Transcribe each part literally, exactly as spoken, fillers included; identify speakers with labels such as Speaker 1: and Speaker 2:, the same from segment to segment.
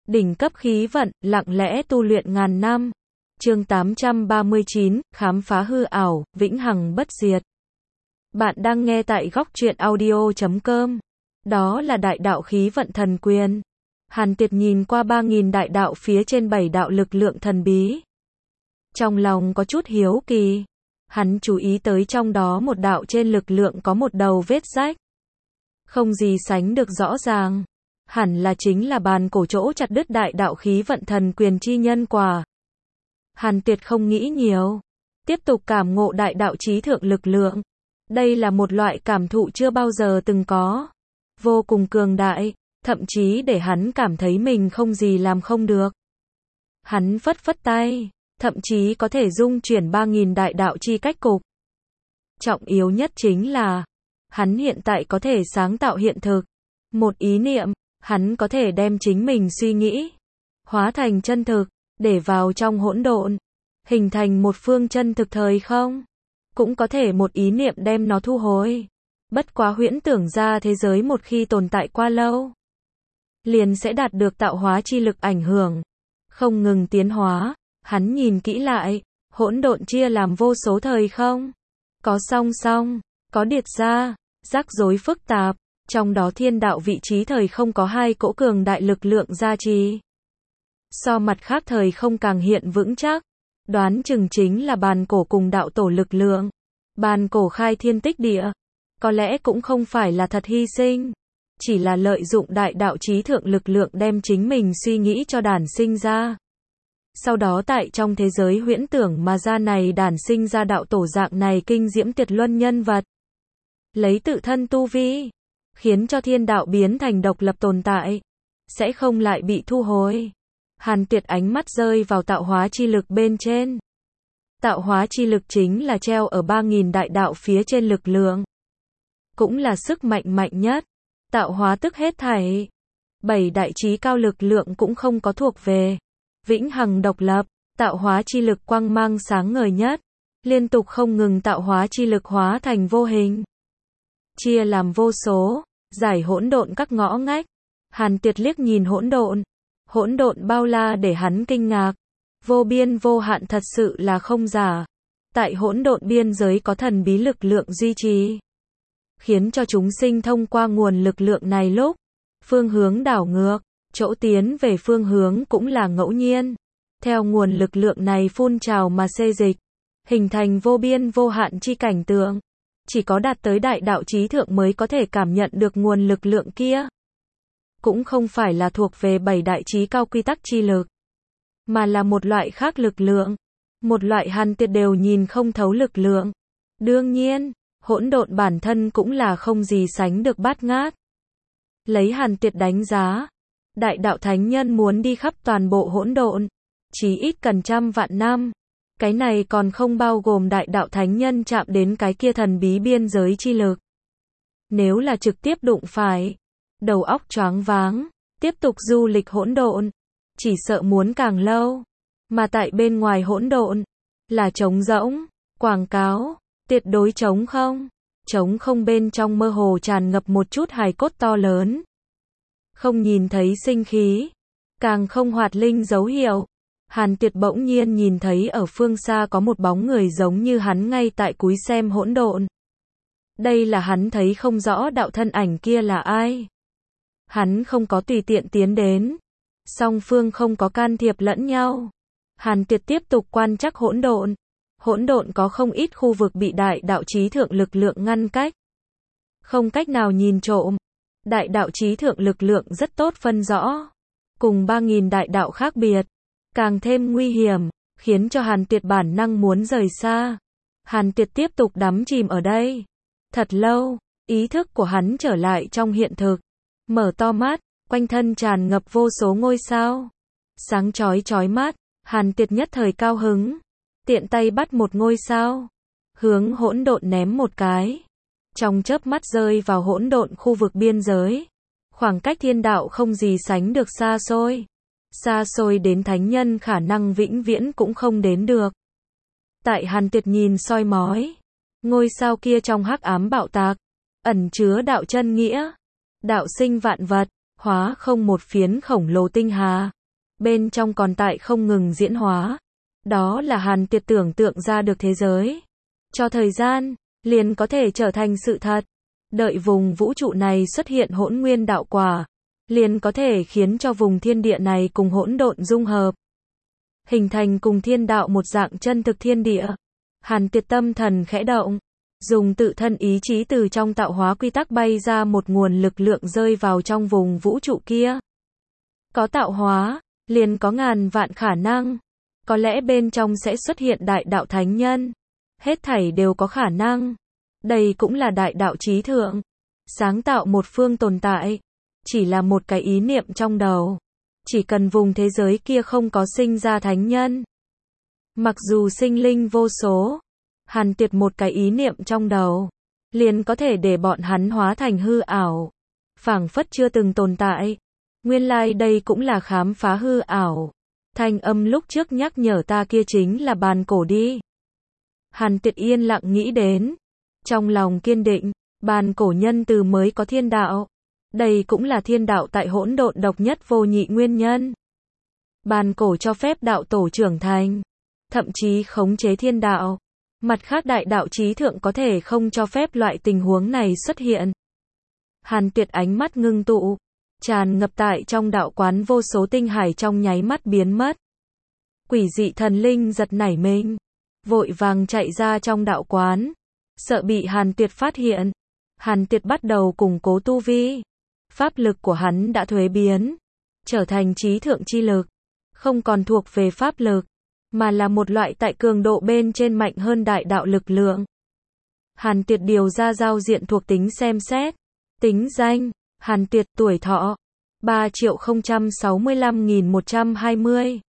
Speaker 1: Đỉnh cấp khí vận, lặng lẽ tu luyện ngàn năm. Chương tám trăm ba mươi chín, khám phá hư ảo, vĩnh hằng bất diệt. Bạn đang nghe tại góc truyện audio chấm com. Đó là đại đạo khí vận thần quyền. Hàn Tiệt nhìn qua ba nghìn đại đạo phía trên bảy đạo lực lượng thần bí. Trong lòng có chút hiếu kỳ. Hắn chú ý tới trong đó một đạo trên lực lượng có một đầu vết rách. Không gì sánh được rõ ràng. Hẳn là chính là bàn cổ chỗ chặt đứt đại đạo khí vận thần quyền chi nhân quả. Hàn Tiệt không nghĩ nhiều. Tiếp tục cảm ngộ đại đạo chí thượng lực lượng. Đây là một loại cảm thụ chưa bao giờ từng có. Vô cùng cường đại, thậm chí để hắn cảm thấy mình không gì làm không được. Hắn phất phất tay, thậm chí có thể dung chuyển ba nghìn đại đạo chi cách cục. Trọng yếu nhất chính là, hắn hiện tại có thể sáng tạo hiện thực. Một ý niệm, hắn có thể đem chính mình suy nghĩ, hóa thành chân thực, để vào trong hỗn độn, hình thành một phương chân thực thời không. Cũng có thể một ý niệm đem nó thu hồi. Bất quá huyễn tưởng ra thế giới một khi tồn tại qua lâu, liền sẽ đạt được tạo hóa chi lực ảnh hưởng, không ngừng tiến hóa. Hắn nhìn kỹ lại, hỗn độn chia làm vô số thời không. Có song song, có điệt ra, rắc rối phức tạp. Trong đó thiên đạo vị trí thời không có hai cỗ cường đại lực lượng gia trì. So mặt khác thời không càng hiện vững chắc. Đoán chừng chính là bàn cổ cùng đạo tổ lực lượng. Bàn cổ khai thiên tích địa. Có lẽ cũng không phải là thật hy sinh. Chỉ là lợi dụng đại đạo chí thượng lực lượng đem chính mình suy nghĩ cho đản sinh ra. Sau đó tại trong thế giới huyễn tưởng mà ra này đản sinh ra đạo tổ dạng này kinh diễm tuyệt luân nhân vật. Lấy tự thân tu vi, khiến cho thiên đạo biến thành độc lập tồn tại, sẽ không lại bị thu hồi. Hàn Tiệt ánh mắt rơi vào tạo hóa chi lực bên trên. Tạo hóa chi lực chính là treo ở ba nghìn đại đạo phía trên lực lượng. Cũng là sức mạnh mạnh nhất. Tạo hóa tức hết thảy. Bảy đại trí cao lực lượng cũng không có thuộc về. Vĩnh hằng độc lập, tạo hóa chi lực quang mang sáng ngời nhất. Liên tục không ngừng tạo hóa chi lực hóa thành vô hình. Chia làm vô số, giải hỗn độn các ngõ ngách. Hàn Tiệt liếc nhìn hỗn độn. Hỗn độn bao la để hắn kinh ngạc. Vô biên vô hạn thật sự là không giả. Tại hỗn độn biên giới có thần bí lực lượng duy trì. Khiến cho chúng sinh thông qua nguồn lực lượng này lúc phương hướng đảo ngược, chỗ tiến về phương hướng cũng là ngẫu nhiên. Theo nguồn lực lượng này phun trào mà xê dịch, hình thành vô biên vô hạn chi cảnh tượng. Chỉ có đạt tới đại đạo chí thượng mới có thể cảm nhận được nguồn lực lượng kia. Cũng không phải là thuộc về bảy đại chí cao quy tắc chi lực, mà là một loại khác lực lượng. Một loại Hàn Tiệt đều nhìn không thấu lực lượng. Đương nhiên, hỗn độn bản thân cũng là không gì sánh được bát ngát. Lấy Hàn Tiệt đánh giá, đại đạo thánh nhân muốn đi khắp toàn bộ hỗn độn, chí ít cần trăm vạn năm. Cái này còn không bao gồm đại đạo thánh nhân chạm đến cái kia thần bí biên giới chi lực. Nếu là trực tiếp đụng phải, đầu óc choáng váng, tiếp tục du lịch hỗn độn, chỉ sợ muốn càng lâu. Mà tại bên ngoài hỗn độn, là trống rỗng, quảng cáo, tuyệt đối trống không. Trống không bên trong mơ hồ tràn ngập một chút hài cốt to lớn. Không nhìn thấy sinh khí, càng không hoạt linh dấu hiệu. Hàn Tiệt bỗng nhiên nhìn thấy ở phương xa có một bóng người giống như hắn ngay tại cúi xem hỗn độn. Đây là hắn thấy không rõ đạo thân ảnh kia là ai. Hắn không có tùy tiện tiến đến. Song phương không có can thiệp lẫn nhau. Hàn Tiệt tiếp tục quan trắc hỗn độn. Hỗn độn có không ít khu vực bị đại đạo chí thượng lực lượng ngăn cách. Không cách nào nhìn trộm. Đại đạo chí thượng lực lượng rất tốt phân rõ. Cùng ba nghìn đại đạo khác biệt. Càng thêm nguy hiểm, khiến cho Hàn Tiệt bản năng muốn rời xa. Hàn Tiệt tiếp tục đắm chìm ở đây. Thật lâu, ý thức của hắn trở lại trong hiện thực. Mở to mắt, quanh thân tràn ngập vô số ngôi sao. Sáng chói chói mắt, Hàn Tiệt nhất thời cao hứng. Tiện tay bắt một ngôi sao. Hướng hỗn độn ném một cái. Trong chớp mắt rơi vào hỗn độn khu vực biên giới. Khoảng cách thiên đạo không gì sánh được xa xôi. Xa xôi đến thánh nhân khả năng vĩnh viễn cũng không đến được. Tại Hàn Tiệt nhìn soi mói, ngôi sao kia trong hắc ám bạo tạc, ẩn chứa đạo chân nghĩa, đạo sinh vạn vật, hóa không một phiến khổng lồ tinh hà, bên trong còn tại không ngừng diễn hóa. Đó là Hàn Tuyệt tưởng tượng ra được thế giới. Cho thời gian, liền có thể trở thành sự thật. Đợi vùng vũ trụ này xuất hiện hỗn nguyên đạo quả, liền có thể khiến cho vùng thiên địa này cùng hỗn độn dung hợp. Hình thành cùng thiên đạo một dạng chân thực thiên địa. Hàn Tuyệt tâm thần khẽ động, dùng tự thân ý chí từ trong tạo hóa quy tắc bay ra một nguồn lực lượng rơi vào trong vùng vũ trụ kia. Có tạo hóa, liền có ngàn vạn khả năng. Có lẽ bên trong sẽ xuất hiện đại đạo thánh nhân. Hết thảy đều có khả năng. Đây cũng là đại đạo trí thượng. Sáng tạo một phương tồn tại. Chỉ là một cái ý niệm trong đầu. Chỉ cần vùng thế giới kia không có sinh ra thánh nhân. Mặc dù sinh linh vô số. Hàn Tuyệt một cái ý niệm trong đầu. Liền có thể để bọn hắn hóa thành hư ảo. Phảng phất chưa từng tồn tại. Nguyên lai đây cũng là khám phá hư ảo. Thanh âm lúc trước nhắc nhở ta kia chính là bàn cổ đi. Hàn Tuyệt yên lặng nghĩ đến. Trong lòng kiên định, bàn cổ nhân từ mới có thiên đạo. Đây cũng là thiên đạo tại hỗn độn độc nhất vô nhị nguyên nhân. Bàn cổ cho phép đạo tổ trưởng thành, thậm chí khống chế thiên đạo. Mặt khác đại đạo trí thượng có thể không cho phép loại tình huống này xuất hiện. Hàn Tuyệt ánh mắt ngưng tụ, tràn ngập tại trong đạo quán vô số tinh hải trong nháy mắt biến mất. Quỷ dị thần linh giật nảy mình, vội vàng chạy ra trong đạo quán, sợ bị Hàn Tuyệt phát hiện. Hàn Tuyệt bắt đầu củng cố tu vi. Pháp lực của hắn đã thuế biến, trở thành trí thượng chi lực, không còn thuộc về pháp lực, mà là một loại tại cường độ bên trên mạnh hơn đại đạo lực lượng. Hàn Tuyệt điều ra giao diện thuộc tính xem xét. Tính danh, Hàn Tuyệt, tuổi thọ, ba triệu không trăm sáu mươi lăm nghìn một trăm hai mươi.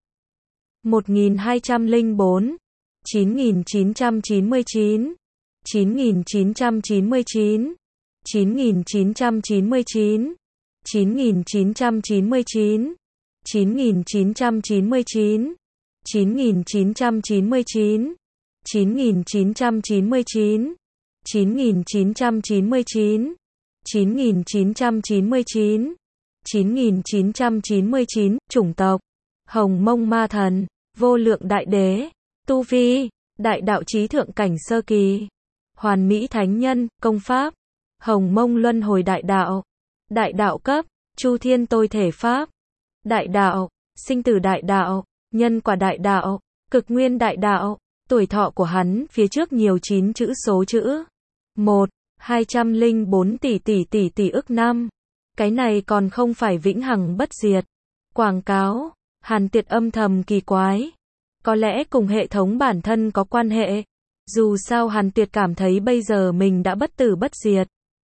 Speaker 1: một nghìn hai trăm lẻ bốn. chín nghìn chín trăm chín mươi chín. chín nghìn chín trăm chín mươi chín. chín nghìn chín trăm chín mươi chín. chín nghìn chín trăm chín mươi chín. chín nghìn chín trăm chín mươi chín. chín nghìn chín trăm chín mươi chín. chín nghìn chín trăm chín mươi chín. chín nghìn chín trăm chín mươi chín. chín nghìn chín trăm chín mươi chín. chín nghìn chín trăm chín mươi chín. Chủng tộc, Hồng Mông Ma Thần, Vô Lượng Đại Đế. Tu vi, đại đạo trí thượng cảnh sơ kỳ. Hoàn Mỹ Thánh Nhân, công pháp, Hồng Mông Luân Hồi Đại Đạo. Đại đạo cấp, Chu Thiên Tôi Thể Pháp. Đại đạo, Sinh Tử Đại Đạo, Nhân Quả Đại Đạo, Cực Nguyên Đại Đạo. Tuổi thọ của hắn phía trước nhiều chín chữ số chữ. một. hai trăm lẻ bốn tỷ tỷ tỷ tỷ ức năm. Cái này còn không phải vĩnh hằng bất diệt. Quảng cáo, Hàn Tuyệt âm thầm kỳ quái. Có lẽ cùng hệ thống bản thân có quan hệ. Dù sao Hàn Tuyệt cảm thấy bây giờ mình đã bất tử bất diệt.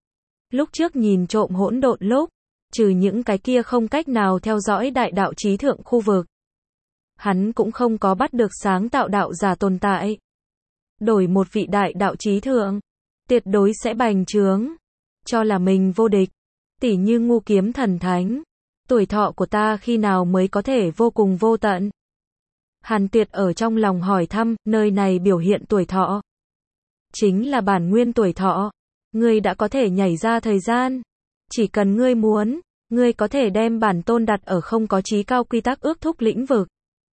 Speaker 1: Lúc trước nhìn trộm hỗn độn lúc, trừ những cái kia không cách nào theo dõi đại đạo trí thượng khu vực, hắn cũng không có bắt được sáng tạo đạo giả tồn tại. Đổi một vị đại đạo trí thượng, tuyệt đối sẽ bành trướng, cho là mình vô địch. Tỉ như Ngu Kiếm Thần Thánh, tuổi thọ của ta khi nào mới có thể vô cùng vô tận? Hàn Tuyệt ở trong lòng hỏi thăm, nơi này biểu hiện tuổi thọ. Chính là bản nguyên tuổi thọ. Ngươi đã có thể nhảy ra thời gian. Chỉ cần ngươi muốn, ngươi có thể đem bản tôn đặt ở không có trí cao quy tắc ước thúc lĩnh vực.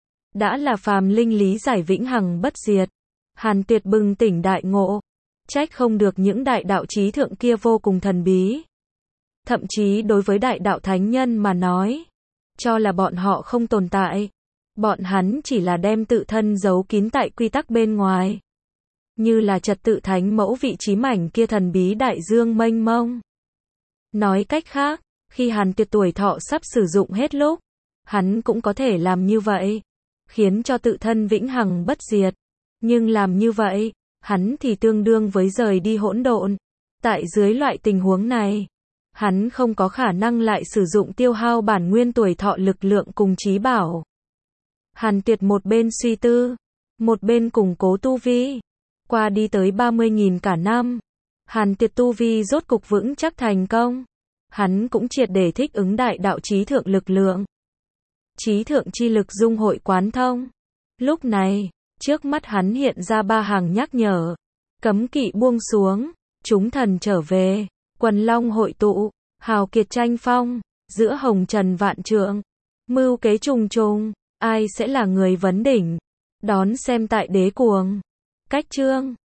Speaker 1: Đã là phàm linh lý giải vĩnh hằng bất diệt. Hàn Tuyệt bừng tỉnh đại ngộ. Trách không được những đại đạo trí thượng kia vô cùng thần bí. Thậm chí đối với đại đạo thánh nhân mà nói, cho là bọn họ không tồn tại. Bọn hắn chỉ là đem tự thân giấu kín tại quy tắc bên ngoài. Như là trật tự thánh mẫu vị trí mảnh kia thần bí đại dương mênh mông. Nói cách khác, khi Hàn Tuyệt tuổi thọ sắp sử dụng hết lúc, hắn cũng có thể làm như vậy, khiến cho tự thân vĩnh hằng bất diệt. Nhưng làm như vậy, hắn thì tương đương với rời đi hỗn độn. Tại dưới loại tình huống này, hắn không có khả năng lại sử dụng tiêu hao bản nguyên tuổi thọ lực lượng cùng trí bảo. Hàn Tuyệt một bên suy tư, một bên củng cố tu vi. Qua đi tới ba mươi nghìn cả năm, Hàn Tuyệt tu vi rốt cục vững chắc thành công. Hắn cũng triệt để thích ứng đại đạo trí thượng lực lượng. Trí thượng chi lực dung hội quán thông. Lúc này, trước mắt hắn hiện ra ba hàng nhắc nhở. Cấm kỵ buông xuống, chúng thần trở về, quần long hội tụ, hào kiệt tranh phong, giữa hồng trần vạn trượng. Mưu kế trùng trùng, ai sẽ là người vấn đỉnh? Đón xem tại Đế Cuồng. Cách chương